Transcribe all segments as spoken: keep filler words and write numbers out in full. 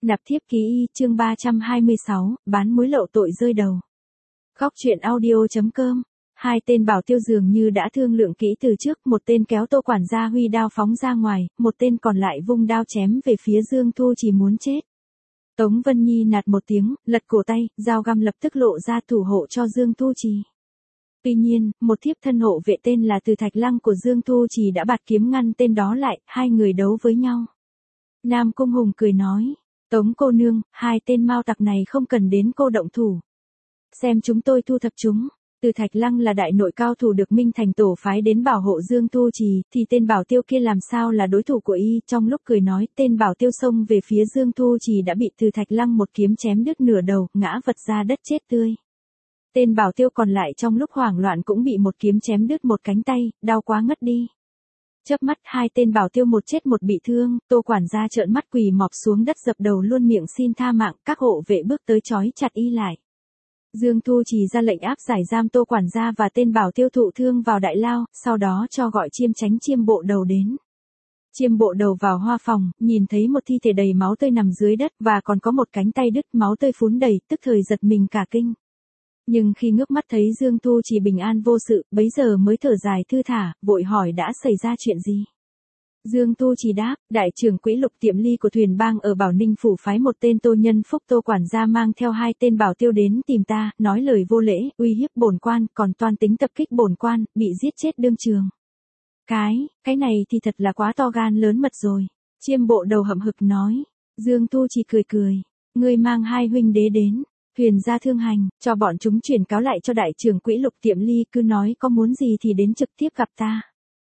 Nạp thiếp ký y chương ba trăm hai mươi sáu, bán muối lậu tội rơi đầu. Góc truyện audio.com. Hai tên bảo tiêu dường như đã thương lượng kỹ từ trước, một tên kéo Tô quản gia huy đao phóng ra ngoài, một tên còn lại vung đao chém về phía Dương Thu Trì muốn chết. Tống Vân Nhi nạt một tiếng, lật cổ tay, dao găm lập tức lộ ra thủ hộ cho Dương Thu Trì. Tuy nhiên, một thiếp thân hộ vệ tên là Từ Thạch Lăng của Dương Thu Trì đã bạt kiếm ngăn tên đó lại, hai người đấu với nhau. Nam Cung Hùng cười nói, Tống cô nương, hai tên mao tặc này không cần đến cô động thủ. Xem chúng tôi thu thập chúng. Từ Thạch Lăng là đại nội cao thủ được Minh Thành tổ phái đến bảo hộ Dương Thu Trì, thì tên bảo tiêu kia làm sao là đối thủ của y. Trong lúc cười nói, tên bảo tiêu xông về phía Dương Thu Trì đã bị Từ Thạch Lăng một kiếm chém đứt nửa đầu, ngã vật ra đất chết tươi. Tên bảo tiêu còn lại trong lúc hoảng loạn cũng bị một kiếm chém đứt một cánh tay, đau quá ngất đi. Chớp mắt hai tên bảo tiêu một chết một bị thương, Tô quản gia trợn mắt quỳ mọp xuống đất dập đầu luôn miệng xin tha mạng, các hộ vệ bước tới trói chặt y lại. Dương Thu Trì ra lệnh áp giải giam Tô quản gia và tên bảo tiêu thụ thương vào đại lao, sau đó cho gọi chiêm chánh chiêm bộ đầu đến. Chiêm bộ đầu vào hoa phòng, nhìn thấy một thi thể đầy máu tươi nằm dưới đất và còn có một cánh tay đứt máu tươi phún đầy, tức thời giật mình cả kinh. Nhưng khi ngước mắt thấy Dương Thu Trì bình an vô sự, bấy giờ mới thở dài thư thả, vội hỏi đã xảy ra chuyện gì. Dương Thu Trì đáp, đại trưởng quỹ Lục Tiệm Ly của thuyền bang ở Bảo Ninh phủ phái một tên Tô Nhân Phúc Tô quản gia mang theo hai tên bảo tiêu đến tìm ta, nói lời vô lễ, uy hiếp bổn quan, còn toan tính tập kích bổn quan, bị giết chết đương trường. Cái, cái này thì thật là quá to gan lớn mật rồi. Chiêm bộ đầu hậm hực nói. Dương Thu Trì cười cười, ngươi mang hai huynh đế đến. Huyền ra thương hành, cho bọn chúng chuyển cáo lại cho đại trưởng quỹ Lục Tiệm Ly, cứ nói có muốn gì thì đến trực tiếp gặp ta.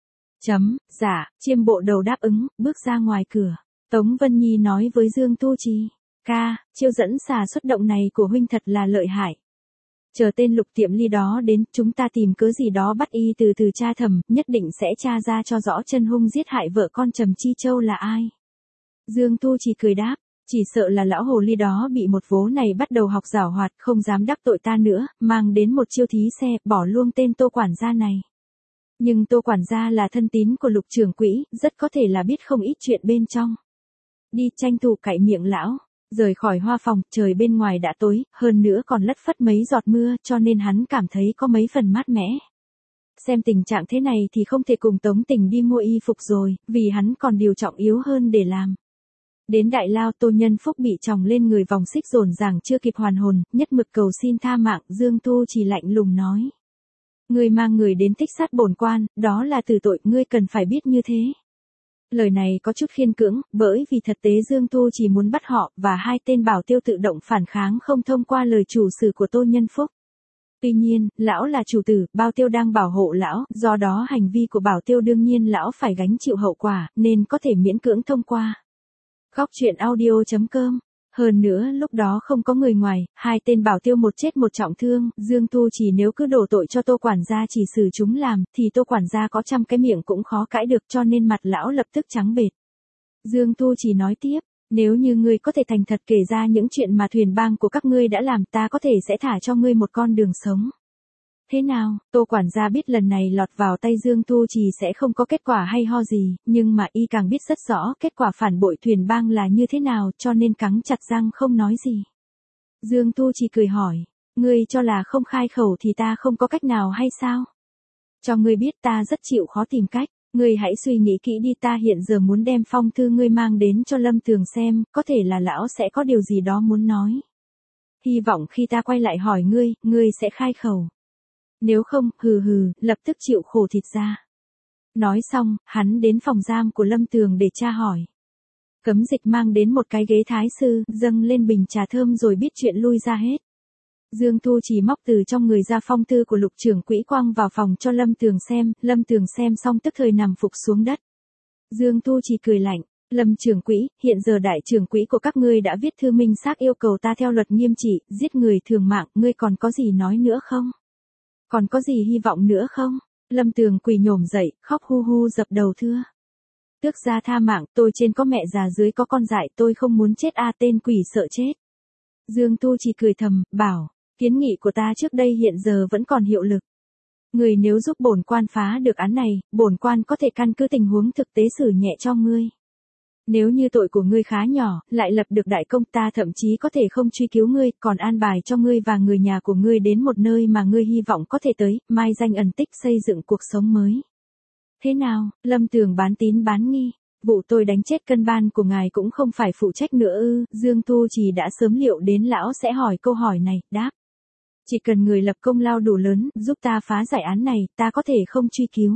Chấm, dạ, chiêm bộ đầu đáp ứng, bước ra ngoài cửa. Tống Vân Nhi nói với Dương Thu Trì, ca, chiêu dẫn xà xuất động này của huynh thật là lợi hại. Chờ tên Lục Tiệm Ly đó đến, chúng ta tìm cớ gì đó bắt y từ từ tra thẩm, nhất định sẽ tra ra cho rõ chân hung giết hại vợ con Trầm Chi Châu là ai. Dương Thu Trì cười đáp. Chỉ sợ là lão hồ ly đó bị một vố này bắt đầu học giảo hoạt, không dám đắc tội ta nữa, mang đến một chiêu thí xe, bỏ luôn tên Tô quản gia này. Nhưng Tô quản gia là thân tín của Lục trưởng quỹ, rất có thể là biết không ít chuyện bên trong. Đi tranh thủ cạy miệng lão, rời khỏi hoa phòng, trời bên ngoài đã tối, hơn nữa còn lất phất mấy giọt mưa, cho nên hắn cảm thấy có mấy phần mát mẻ. Xem tình trạng thế này thì không thể cùng Tống Tình đi mua y phục rồi, vì hắn còn điều trọng yếu hơn để làm. Đến đại lao, Tô Nhân Phúc bị chồng lên người vòng xích dồn dàng chưa kịp hoàn hồn, nhất mực cầu xin tha mạng. Dương Thu Trì lạnh lùng nói. Ngươi mang người đến thích sát bổn quan, đó là tử tội, ngươi cần phải biết như thế. Lời này có chút khiên cưỡng, bởi vì thực tế Dương Thu Trì muốn bắt họ, và hai tên bảo tiêu tự động phản kháng không thông qua lời chủ xử của Tô Nhân Phúc. Tuy nhiên, lão là chủ tử, bảo tiêu đang bảo hộ lão, do đó hành vi của bảo tiêu đương nhiên lão phải gánh chịu hậu quả, nên có thể miễn cưỡng thông qua. Góc truyện audio.com. Hơn nữa lúc đó không có người ngoài, hai tên bảo tiêu một chết một trọng thương, Dương Thu Trì nếu cứ đổ tội cho Tô quản gia chỉ xử chúng làm, thì Tô quản gia có trăm cái miệng cũng khó cãi được, cho nên mặt lão lập tức trắng bệch. Dương Thu Trì nói tiếp, nếu như ngươi có thể thành thật kể ra những chuyện mà thuyền bang của các ngươi đã làm, ta có thể sẽ thả cho ngươi một con đường sống. Thế nào, Tô quản gia biết lần này lọt vào tay Dương Thu Trì sẽ không có kết quả hay ho gì, nhưng mà y càng biết rất rõ kết quả phản bội thuyền bang là như thế nào, cho nên cắn chặt răng không nói gì. Dương Thu Trì cười hỏi, ngươi cho là không khai khẩu thì ta không có cách nào hay sao? Cho ngươi biết ta rất chịu khó tìm cách, ngươi hãy suy nghĩ kỹ đi, ta hiện giờ muốn đem phong thư ngươi mang đến cho Lâm Tường xem, có thể là lão sẽ có điều gì đó muốn nói. Hy vọng khi ta quay lại hỏi ngươi, ngươi sẽ khai khẩu. Nếu không, hừ hừ, lập tức chịu khổ thịt ra. Nói xong, hắn đến phòng giam của Lâm Tường để tra hỏi. Cấm dịch mang đến một cái ghế thái sư, dâng lên bình trà thơm rồi biết chuyện lui ra hết. Dương Thu Trì móc từ trong người ra phong thư của Lục trưởng quỹ quăng vào phòng cho Lâm Tường xem, Lâm Tường xem xong tức thời nằm phục xuống đất. Dương Thu Trì cười lạnh, Lâm trưởng quỹ, hiện giờ đại trưởng quỹ của các ngươi đã viết thư minh xác yêu cầu ta theo luật nghiêm trị, giết người thường mạng, ngươi còn có gì nói nữa không? Còn có gì hy vọng nữa không? Lâm Tường quỳ nhổm dậy, khóc hu hu dập đầu thưa. Tước gia tha mạng, tôi trên có mẹ già dưới có con dại, tôi không muốn chết a, tên quỷ sợ chết. Dương Thu Trì cười thầm, bảo, kiến nghị của ta trước đây hiện giờ vẫn còn hiệu lực. Người nếu giúp bổn quan phá được án này, bổn quan có thể căn cứ tình huống thực tế xử nhẹ cho ngươi. Nếu như tội của ngươi khá nhỏ, lại lập được đại công, ta thậm chí có thể không truy cứu ngươi, còn an bài cho ngươi và người nhà của ngươi đến một nơi mà ngươi hy vọng có thể tới, mai danh ẩn tích xây dựng cuộc sống mới. Thế nào, Lâm Tường bán tín bán nghi, vụ tôi đánh chết cân ban của ngài cũng không phải phụ trách nữa ư? Dương Tu Trì đã sớm liệu đến lão sẽ hỏi câu hỏi này, đáp. Chỉ cần người lập công lao đủ lớn, giúp ta phá giải án này, ta có thể không truy cứu.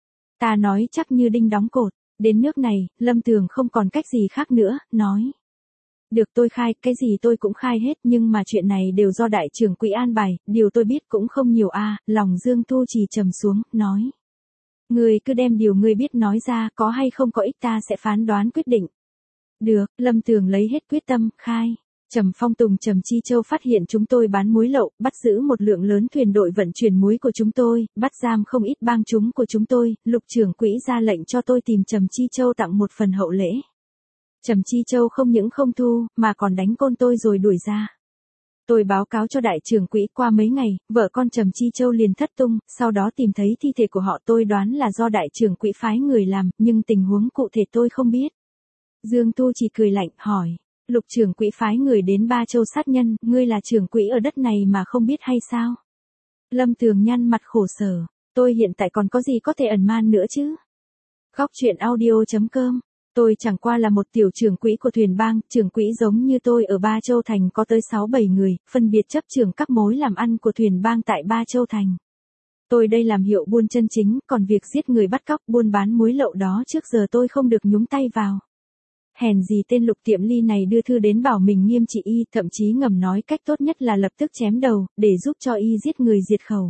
Ta nói chắc như đinh đóng cột. Đến nước này, Lâm Tường không còn cách gì khác nữa, nói. Được, tôi khai, cái gì tôi cũng khai hết, nhưng mà chuyện này đều do đại trưởng quỹ an bài, điều tôi biết cũng không nhiều a. À, lòng Dương Tu Trì trầm xuống, nói. Ngươi cứ đem điều ngươi biết nói ra, có hay không có ích ta sẽ phán đoán quyết định. Được, Lâm Tường lấy hết quyết tâm, khai. Trầm Phong Tùng Trầm Chi Châu phát hiện chúng tôi bán muối lậu, bắt giữ một lượng lớn thuyền đội vận chuyển muối của chúng tôi, bắt giam không ít bang chúng của chúng tôi, Lục trưởng quỹ ra lệnh cho tôi tìm Trầm Chi Châu tặng một phần hậu lễ. Trầm Chi Châu không những không thu, mà còn đánh côn tôi rồi đuổi ra. Tôi báo cáo cho đại trưởng quỹ, qua mấy ngày, vợ con Trầm Chi Châu liền thất tung, sau đó tìm thấy thi thể của họ, tôi đoán là do đại trưởng quỹ phái người làm, nhưng tình huống cụ thể tôi không biết. Dương Tu chỉ cười lạnh, hỏi. Lục trưởng quỹ phái người đến Ba Châu sát nhân, ngươi là trưởng quỹ ở đất này mà không biết hay sao? Lâm Tường nhăn mặt khổ sở, tôi hiện tại còn có gì có thể ẩn man nữa chứ? Góc truyện audio chấm com, tôi chẳng qua là một tiểu trưởng quỹ của thuyền bang, trưởng quỹ giống như tôi ở Ba Châu Thành có tới sáu bảy người, phân biệt chấp trưởng các mối làm ăn của thuyền bang tại Ba Châu Thành. Tôi đây làm hiệu buôn chân chính, còn việc giết người bắt cóc buôn bán muối lậu đó trước giờ tôi không được nhúng tay vào. Hèn gì tên Lục Tiệm Ly này đưa thư đến bảo mình nghiêm trị y, thậm chí ngầm nói cách tốt nhất là lập tức chém đầu, để giúp cho y giết người diệt khẩu.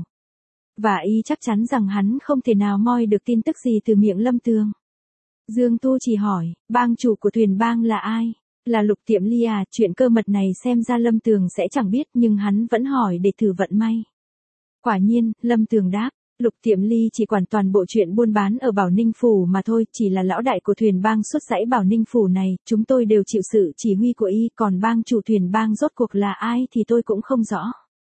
Và y chắc chắn rằng hắn không thể nào moi được tin tức gì từ miệng Lâm Tường. Dương Tu chỉ hỏi, bang chủ của thuyền bang là ai? Là Lục Tiệm Ly à? Chuyện cơ mật này xem ra Lâm Tường sẽ chẳng biết, nhưng hắn vẫn hỏi để thử vận may. Quả nhiên, Lâm Tường đáp. Lục Tiệm Ly chỉ quản toàn bộ chuyện buôn bán ở Bảo Ninh Phủ mà thôi, chỉ là lão đại của thuyền bang xuất dãy Bảo Ninh Phủ này, chúng tôi đều chịu sự chỉ huy của y, còn bang chủ thuyền bang rốt cuộc là ai thì tôi cũng không rõ.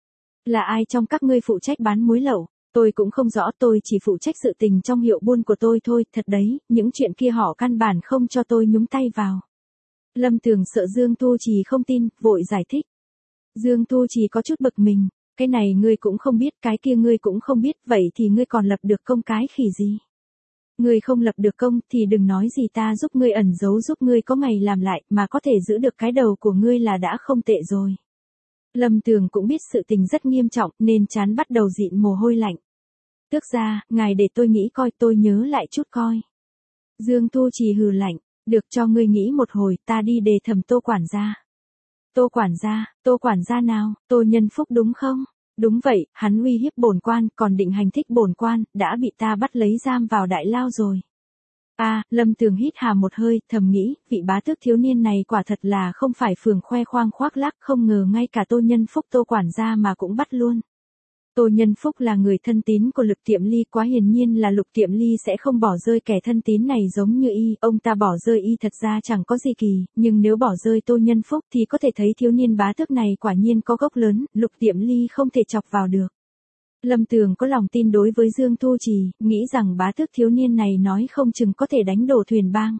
Là ai trong các ngươi phụ trách bán muối lậu? Tôi cũng không rõ, tôi chỉ phụ trách sự tình trong hiệu buôn của tôi thôi, thật đấy, những chuyện kia họ căn bản không cho tôi nhúng tay vào. Lâm Tường sợ Dương Tu Trì không tin, vội giải thích. Dương Tu Trì có chút bực mình. Cái này ngươi cũng không biết, cái kia ngươi cũng không biết, vậy thì ngươi còn lập được công cái khỉ gì? Ngươi không lập được công thì đừng nói gì ta giúp ngươi ẩn giấu, giúp ngươi có ngày làm lại, mà có thể giữ được cái đầu của ngươi là đã không tệ rồi. Lâm Tường cũng biết sự tình rất nghiêm trọng nên trán bắt đầu dịn mồ hôi lạnh. Tước ra, ngài để tôi nghĩ coi, tôi nhớ lại chút coi. Dương Tu Trì hừ lạnh, được cho ngươi nghĩ một hồi, ta đi đề thẩm Tô quản gia. Tô quản gia, Tô quản gia nào? Tô Nhân Phúc đúng không? Đúng vậy, hắn uy hiếp bổn quan, còn định hành thích bổn quan, đã bị ta bắt lấy giam vào đại lao rồi. A, à, Lâm Tường hít hà một hơi, thầm nghĩ, vị bá tước thiếu niên này quả thật là không phải phường khoe khoang khoác lác, không ngờ ngay cả Tô Nhân Phúc Tô quản gia mà cũng bắt luôn. Tô Nhân Phúc là người thân tín của Lục Tiệm Ly, quá hiển nhiên là Lục Tiệm Ly sẽ không bỏ rơi kẻ thân tín này giống như y, ông ta bỏ rơi y thật ra chẳng có gì kỳ, nhưng nếu bỏ rơi Tô Nhân Phúc thì có thể thấy thiếu niên bá tước này quả nhiên có gốc lớn, Lục Tiệm Ly không thể chọc vào được. Lâm Tường có lòng tin đối với Dương Tu Trì, nghĩ rằng bá tước thiếu niên này nói không chừng có thể đánh đổ thuyền bang.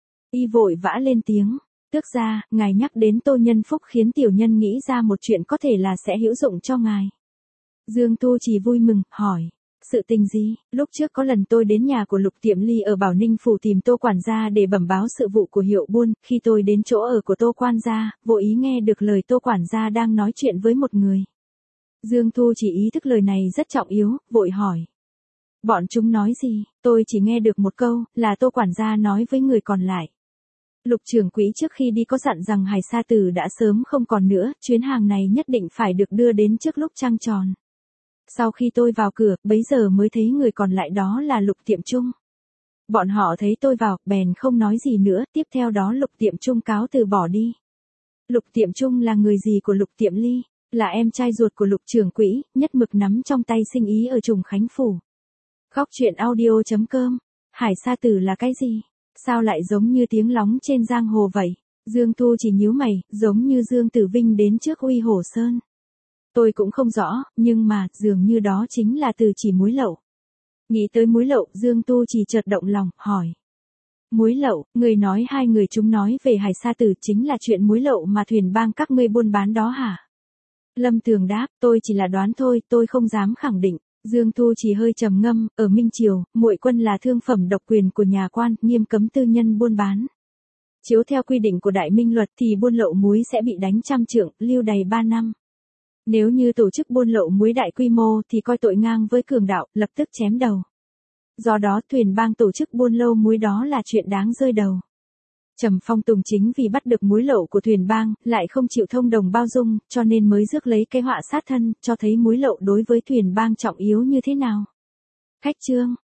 Y vội vã lên tiếng, tước ra, ngài nhắc đến Tô Nhân Phúc khiến tiểu nhân nghĩ ra một chuyện có thể là sẽ hữu dụng cho ngài. Dương Tu Trì vui mừng, hỏi, sự tình gì? Lúc trước có lần tôi đến nhà của Lục Tiệm Ly ở Bảo Ninh Phủ tìm Tô quản gia để bẩm báo sự vụ của hiệu buôn, khi tôi đến chỗ ở của Tô quan gia, vô ý nghe được lời Tô quản gia đang nói chuyện với một người. Dương Tu chỉ ý thức lời này rất trọng yếu, vội hỏi. Bọn chúng nói gì? Tôi chỉ nghe được một câu, là Tô quản gia nói với người còn lại. Lục trưởng quỹ trước khi đi có dặn rằng Hải Sa Tử đã sớm không còn nữa, chuyến hàng này nhất định phải được đưa đến trước lúc trăng tròn. Sau khi tôi vào cửa, bấy giờ mới thấy người còn lại đó là Lục Tiệm Trung. Bọn họ thấy tôi vào, bèn không nói gì nữa, tiếp theo đó Lục Tiệm Trung cáo từ bỏ đi. Lục Tiệm Trung là người gì của Lục Tiệm Ly? Là em trai ruột của Lục trưởng quỹ, nhất mực nắm trong tay sinh ý ở Trùng Khánh Phủ. Góc truyện audio chấm com, Hải Sa Tử là cái gì? Sao lại giống như tiếng lóng trên giang hồ vậy? Dương Tu chỉ nhíu mày, giống như Dương Tử Vinh đến trước Uy Hổ Sơn. Tôi cũng không rõ, nhưng mà, dường như đó chính là từ chỉ muối lậu. Nghĩ tới muối lậu, Dương Tu chỉ chợt động lòng, hỏi. Muối lậu, người nói hai người chúng nói về Hải Sa Tử chính là chuyện muối lậu mà Thuyền Bang các ngươi buôn bán đó hả? Lâm Tường đáp, tôi chỉ là đoán thôi, tôi không dám khẳng định. Dương Thu chỉ hơi trầm ngâm, ở Minh Triều, muội quân là thương phẩm độc quyền của nhà quan, nghiêm cấm tư nhân buôn bán. Chiếu theo quy định của Đại Minh luật thì buôn lậu muối sẽ bị đánh trăm trượng, lưu đày ba năm. Nếu như tổ chức buôn lậu muối đại quy mô thì coi tội ngang với cường đạo, lập tức chém đầu. Do đó Thuyền Bang tổ chức buôn lậu muối đó là chuyện đáng rơi đầu. Trầm Phong Tùng chính vì bắt được muối lậu của Thuyền Bang, lại không chịu thông đồng bao dung, cho nên mới rước lấy cái họa sát thân, cho thấy muối lậu đối với Thuyền Bang trọng yếu như thế nào. Khách trương